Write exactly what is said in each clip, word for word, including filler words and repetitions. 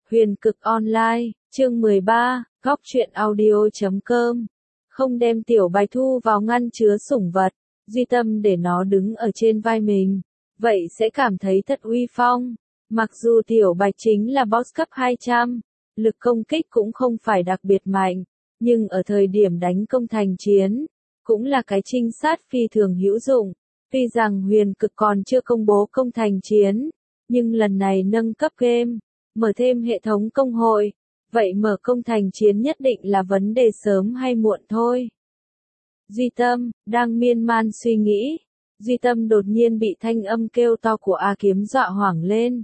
Huyền cực online, chương mười ba, góc truyện audio chấm com. Không đem Tiểu Bạch thu vào ngăn chứa sủng vật, Duy Tâm để nó đứng ở trên vai mình, vậy sẽ cảm thấy thật uy phong. Mặc dù Tiểu Bạch chính là boss cấp hai trăm, lực công kích cũng không phải đặc biệt mạnh, nhưng ở thời điểm đánh công thành chiến, cũng là cái trinh sát phi thường hữu dụng. Tuy rằng huyền cực còn chưa công bố công thành chiến, nhưng lần này nâng cấp game, mở thêm hệ thống công hội, vậy mở công thành chiến nhất định là vấn đề sớm hay muộn thôi. Duy Tâm, đang miên man suy nghĩ, Duy Tâm đột nhiên bị thanh âm kêu to của A Kiếm dọa hoảng lên.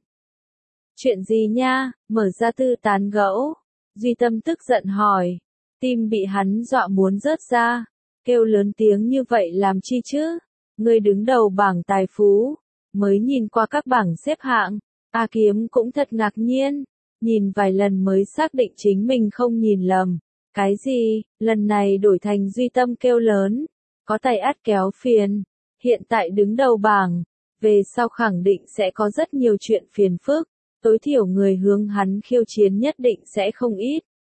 Chuyện gì nha, mở ra tư tán gẫu, Duy Tâm tức giận hỏi, tim bị hắn dọa muốn rớt ra, kêu lớn tiếng như vậy làm chi chứ, người đứng đầu bảng tài phú, mới nhìn qua các bảng xếp hạng, A Kiếm cũng thật ngạc nhiên, nhìn vài lần mới xác định chính mình không nhìn lầm. Cái gì, lần này đổi thành Duy Tâm kêu lớn, có tay át kéo phiền, hiện tại đứng đầu bảng, về sau khẳng định sẽ có rất nhiều chuyện phiền phức, tối thiểu người hướng hắn khiêu chiến nhất định sẽ không ít.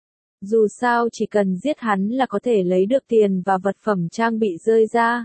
Dù sao chỉ cần giết hắn là có thể lấy được tiền và vật phẩm trang bị rơi ra.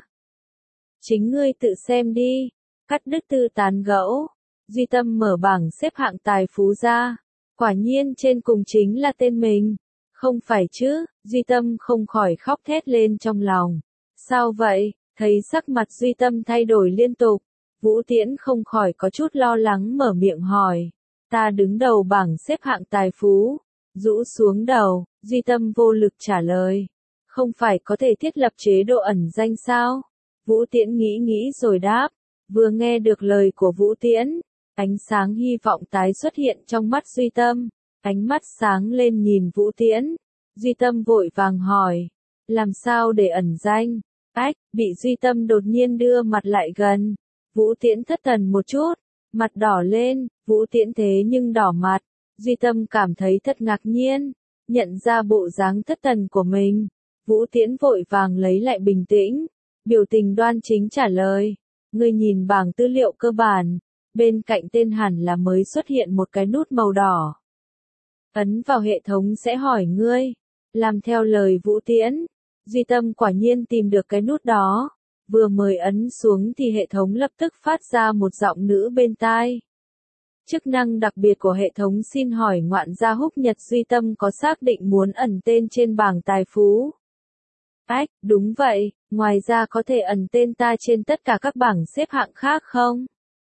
Chính ngươi tự xem đi, cắt đứt tư tán gẫu, Duy Tâm mở bảng xếp hạng tài phú ra, quả nhiên trên cùng chính là tên mình. Không phải chứ, Duy Tâm không khỏi khóc thét lên trong lòng. Sao vậy, thấy sắc mặt Duy Tâm thay đổi liên tục, Vũ Tiễn không khỏi có chút lo lắng mở miệng hỏi. Ta đứng đầu bảng xếp hạng tài phú, rũ xuống đầu, Duy Tâm vô lực trả lời. Không phải có thể thiết lập chế độ ẩn danh sao? Vũ Tiễn nghĩ nghĩ rồi đáp, vừa nghe được lời của Vũ Tiễn, ánh sáng hy vọng tái xuất hiện trong mắt Duy Tâm. Ánh mắt sáng lên nhìn Vũ Tiễn, Duy Tâm vội vàng hỏi, làm sao để ẩn danh? Ách, bị Duy Tâm đột nhiên đưa mặt lại gần, Vũ Tiễn thất thần một chút, mặt đỏ lên, Vũ Tiễn thế nhưng đỏ mặt, Duy Tâm cảm thấy thật ngạc nhiên, nhận ra bộ dáng thất thần của mình, Vũ Tiễn vội vàng lấy lại bình tĩnh, biểu tình đoan chính trả lời, ngươi nhìn bảng tư liệu cơ bản, bên cạnh tên hẳn là mới xuất hiện một cái nút màu đỏ. Ấn vào hệ thống sẽ hỏi ngươi, làm theo lời Vũ Tiễn, Duy Tâm quả nhiên tìm được cái nút đó, vừa mới ấn xuống thì hệ thống lập tức phát ra một giọng nữ bên tai. Chức năng đặc biệt của hệ thống xin hỏi ngoạn gia Húc Nhật Duy Tâm có xác định muốn ẩn tên trên bảng tài phú. Ách, đúng vậy, ngoài ra có thể ẩn tên ta trên tất cả các bảng xếp hạng khác không?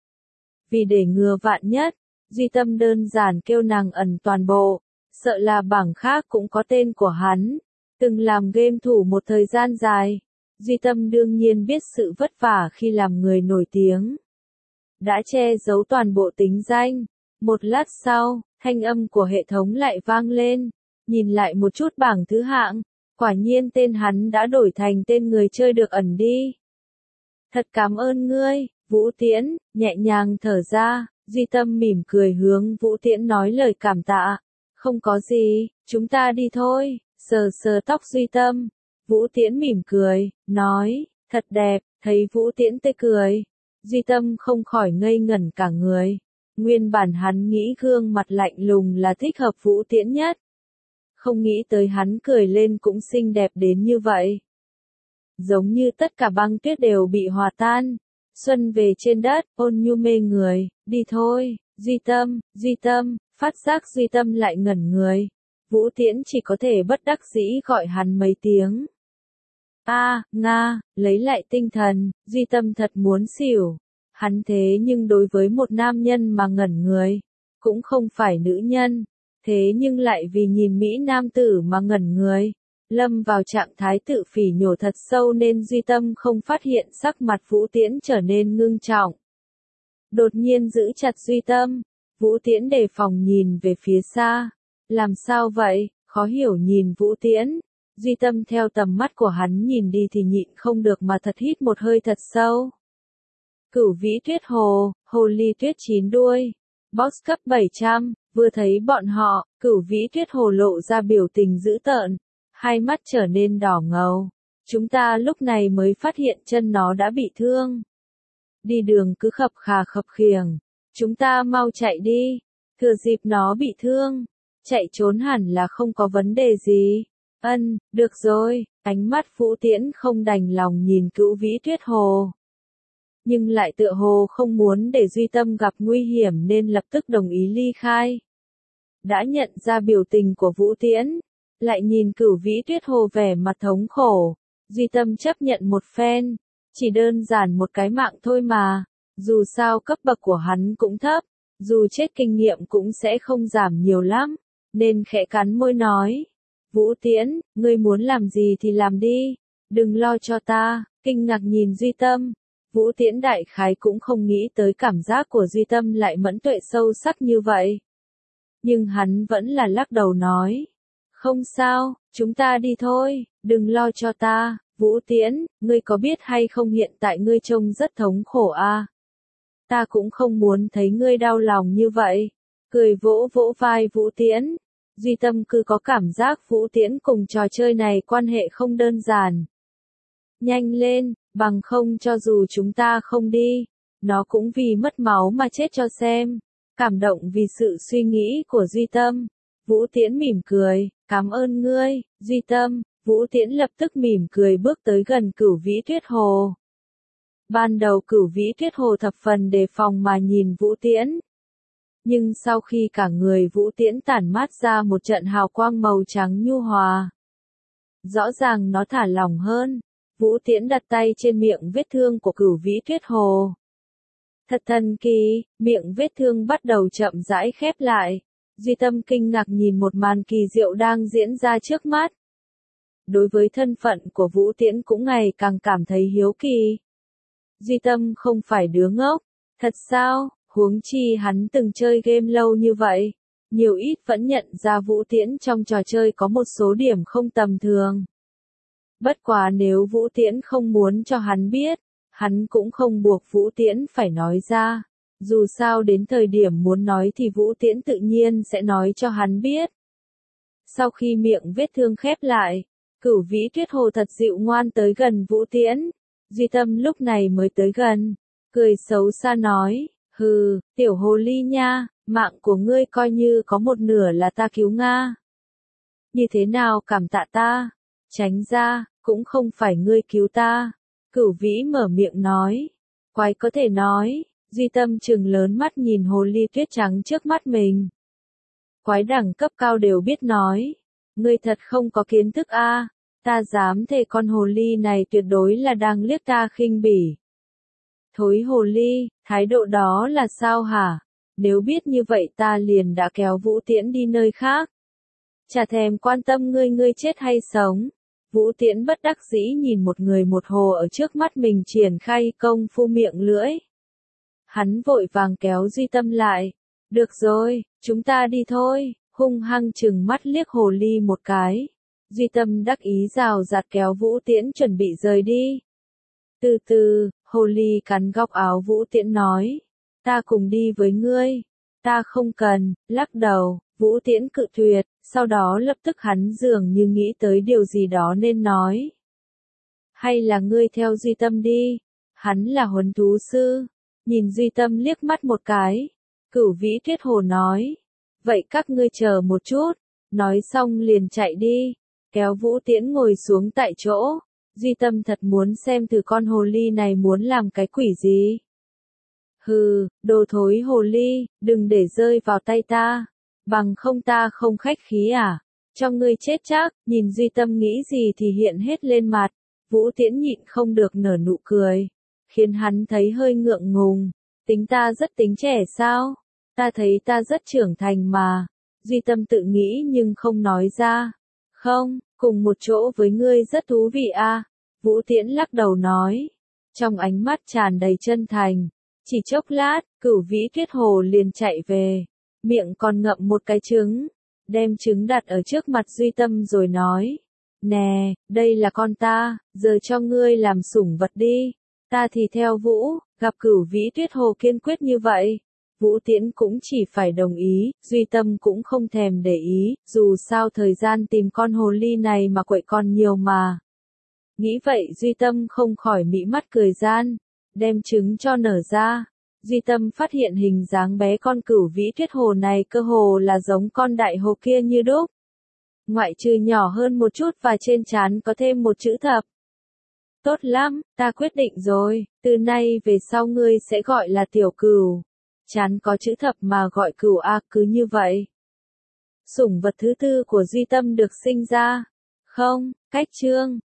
Vì để ngừa vạn nhất, Duy Tâm đơn giản kêu nàng ẩn toàn bộ, sợ là bảng khác cũng có tên của hắn, từng làm game thủ một thời gian dài, Duy Tâm đương nhiên biết sự vất vả khi làm người nổi tiếng. Đã che giấu toàn bộ tính danh, một lát sau, thanh âm của hệ thống lại vang lên, nhìn lại một chút bảng thứ hạng, quả nhiên tên hắn đã đổi thành tên người chơi được ẩn đi. Thật cảm ơn ngươi, Vũ Tiễn, nhẹ nhàng thở ra. Duy Tâm mỉm cười hướng Vũ Tiễn nói lời cảm tạ. Không có gì, chúng ta đi thôi, sờ sờ tóc Duy Tâm. Vũ Tiễn mỉm cười, nói, thật đẹp, thấy Vũ Tiễn tươi cười. Duy Tâm không khỏi ngây ngẩn cả người. Nguyên bản hắn nghĩ gương mặt lạnh lùng là thích hợp Vũ Tiễn nhất. Không nghĩ tới hắn cười lên cũng xinh đẹp đến như vậy. Giống như tất cả băng tuyết đều bị hòa tan. Xuân về trên đất, ôn nhu mê người, đi thôi, Duy Tâm, Duy Tâm, phát giác Duy Tâm lại ngẩn người. Vũ Tiễn chỉ có thể bất đắc dĩ gọi hắn mấy tiếng. A, à, Nga, lấy lại tinh thần, Duy Tâm thật muốn xỉu. Hắn thế nhưng đối với một nam nhân mà ngẩn người, cũng không phải nữ nhân, thế nhưng lại vì nhìn Mỹ nam tử mà ngẩn người. Lâm vào trạng thái tự phỉ nhổ thật sâu nên Duy Tâm không phát hiện sắc mặt Vũ Tiễn trở nên ngưng trọng. Đột nhiên giữ chặt Duy Tâm, Vũ Tiễn đề phòng nhìn về phía xa. Làm sao vậy, khó hiểu nhìn Vũ Tiễn. Duy Tâm theo tầm mắt của hắn nhìn đi thì nhịn không được mà thật hít một hơi thật sâu. Cửu vĩ tuyết hồ, hồ ly tuyết chín đuôi. Boss cấp bảy trăm, vừa thấy bọn họ, cửu vĩ tuyết hồ lộ ra biểu tình dữ tợn. Hai mắt trở nên đỏ ngầu. Chúng ta lúc này mới phát hiện chân nó đã bị thương. Đi đường cứ khập khà khập khiềng. Chúng ta mau chạy đi. Thừa dịp nó bị thương, chạy trốn hẳn là không có vấn đề gì. Ân, được rồi, ánh mắt Vũ Tiễn không đành lòng nhìn Cửu Vĩ Tuyết Hồ. Nhưng lại tựa hồ không muốn để Duy Tâm gặp nguy hiểm nên lập tức đồng ý ly khai. Đã nhận ra biểu tình của Vũ Tiễn, lại nhìn Cửu Vĩ Tuyết Hồ vẻ mặt thống khổ, Duy Tâm chấp nhận một phen, chỉ đơn giản một cái mạng thôi mà, dù sao cấp bậc của hắn cũng thấp, dù chết kinh nghiệm cũng sẽ không giảm nhiều lắm, nên khẽ cắn môi nói, Vũ Tiễn, ngươi muốn làm gì thì làm đi, đừng lo cho ta. Kinh ngạc nhìn Duy Tâm, Vũ Tiễn đại khái cũng không nghĩ tới cảm giác của Duy Tâm lại mẫn tuệ sâu sắc như vậy. Nhưng hắn vẫn là lắc đầu nói, không sao, chúng ta đi thôi, đừng lo cho ta. Vũ Tiễn, ngươi có biết hay không hiện tại ngươi trông rất thống khổ à? Ta cũng không muốn thấy ngươi đau lòng như vậy. Cười vỗ vỗ vai Vũ Tiễn. Duy Tâm cứ có cảm giác Vũ Tiễn cùng trò chơi này quan hệ không đơn giản. Nhanh lên, bằng không cho dù chúng ta không đi, nó cũng vì mất máu mà chết cho xem. Cảm động vì sự suy nghĩ của Duy Tâm. Vũ Tiễn mỉm cười, cảm ơn ngươi, Duy Tâm. Vũ Tiễn lập tức mỉm cười bước tới gần Cửu Vĩ Tuyết Hồ. Ban đầu Cửu Vĩ Tuyết Hồ thập phần đề phòng mà nhìn Vũ Tiễn. Nhưng sau khi cả người Vũ Tiễn tản mát ra một trận hào quang màu trắng nhu hòa, rõ ràng nó thả lỏng hơn. Vũ Tiễn đặt tay trên miệng vết thương của Cửu Vĩ Tuyết Hồ. Thật thần kỳ, miệng vết thương bắt đầu chậm rãi khép lại. Duy Tâm kinh ngạc nhìn một màn kỳ diệu đang diễn ra trước mắt. Đối với thân phận của Vũ Tiễn cũng ngày càng cảm thấy hiếu kỳ. Duy Tâm không phải đứa ngốc, thật sao, huống chi hắn từng chơi game lâu như vậy, nhiều ít vẫn nhận ra Vũ Tiễn trong trò chơi có một số điểm không tầm thường. Bất quá nếu Vũ Tiễn không muốn cho hắn biết, hắn cũng không buộc Vũ Tiễn phải nói ra. Dù sao đến thời điểm muốn nói thì Vũ Tiễn tự nhiên sẽ nói cho hắn biết. Sau khi miệng vết thương khép lại, Cửu Vĩ Tuyết Hồ thật dịu ngoan tới gần Vũ Tiễn. Duy Tâm lúc này mới tới gần, cười xấu xa nói, hừ, tiểu hồ ly nha, mạng của ngươi coi như có một nửa là ta cứu Nga. Như thế nào cảm tạ ta? Tránh ra, cũng không phải ngươi cứu ta. Cửu Vĩ mở miệng nói, quái có thể nói. Duy Tâm trừng lớn mắt nhìn hồ ly tuyết trắng trước mắt mình. Quái đẳng cấp cao đều biết nói, ngươi thật không có kiến thức a, à. Ta dám thề con hồ ly này tuyệt đối là đang liếc ta khinh bỉ. Thối hồ ly, thái độ đó là sao hả? Nếu biết như vậy ta liền đã kéo Vũ Tiễn đi nơi khác. Chả thèm quan tâm ngươi ngươi chết hay sống. Vũ Tiễn bất đắc dĩ nhìn một người một hồ ở trước mắt mình triển khai công phu miệng lưỡi. Hắn vội vàng kéo Duy Tâm lại. Được rồi, chúng ta đi thôi, hung hăng chừng mắt liếc hồ ly một cái. Duy Tâm đắc ý rào rạt kéo Vũ Tiễn chuẩn bị rời đi. Từ từ, hồ ly cắn góc áo Vũ Tiễn nói. Ta cùng đi với ngươi. Ta không cần, lắc đầu, Vũ Tiễn cự tuyệt, sau đó lập tức hắn dường như nghĩ tới điều gì đó nên nói. Hay là ngươi theo Duy Tâm đi, hắn là huấn thú sư. Nhìn Duy Tâm liếc mắt một cái, Cửu Vĩ Tuyết Hồ nói. Vậy các ngươi chờ một chút, nói xong liền chạy đi, kéo Vũ Tiễn ngồi xuống tại chỗ. Duy Tâm thật muốn xem thử con hồ ly này muốn làm cái quỷ gì. Hừ, đồ thối hồ ly, đừng để rơi vào tay ta, bằng không ta không khách khí à, cho ngươi chết chắc. Nhìn Duy Tâm nghĩ gì thì hiện hết lên mặt, Vũ Tiễn nhịn không được nở nụ cười, khiến hắn thấy hơi ngượng ngùng. Tính ta rất tính trẻ sao? Ta thấy ta rất trưởng thành mà. Duy Tâm tự nghĩ nhưng không nói ra. Không, cùng một chỗ với ngươi rất thú vị à? Vũ Tiễn lắc đầu nói, trong ánh mắt tràn đầy chân thành. Chỉ chốc lát, Cửu Vĩ Tuyết Hồ liền chạy về, miệng còn ngậm một cái trứng, đem trứng đặt ở trước mặt Duy Tâm rồi nói, nè, đây là con ta, giờ cho ngươi làm sủng vật đi, ta thì theo Vũ. Gặp Cửu Vĩ Tuyết Hồ kiên quyết như vậy, Vũ Tiễn cũng chỉ phải đồng ý. Duy Tâm cũng không thèm để ý, dù sao thời gian tìm con hồ ly này mà quậy còn nhiều mà. Nghĩ vậy Duy Tâm không khỏi mị mắt cười gian, đem trứng cho nở ra. Duy Tâm phát hiện hình dáng bé con cửu vĩ tuyết hồ này cơ hồ là giống con đại hồ kia như đúc. Ngoại trừ nhỏ hơn một chút và trên trán có thêm một chữ thập. Tốt lắm, ta quyết định rồi, từ nay về sau ngươi sẽ gọi là tiểu cửu. Trán có chữ thập mà gọi cửu a, cứ như vậy. Sủng vật thứ tư của Duy Tâm được sinh ra. Không, cách chương.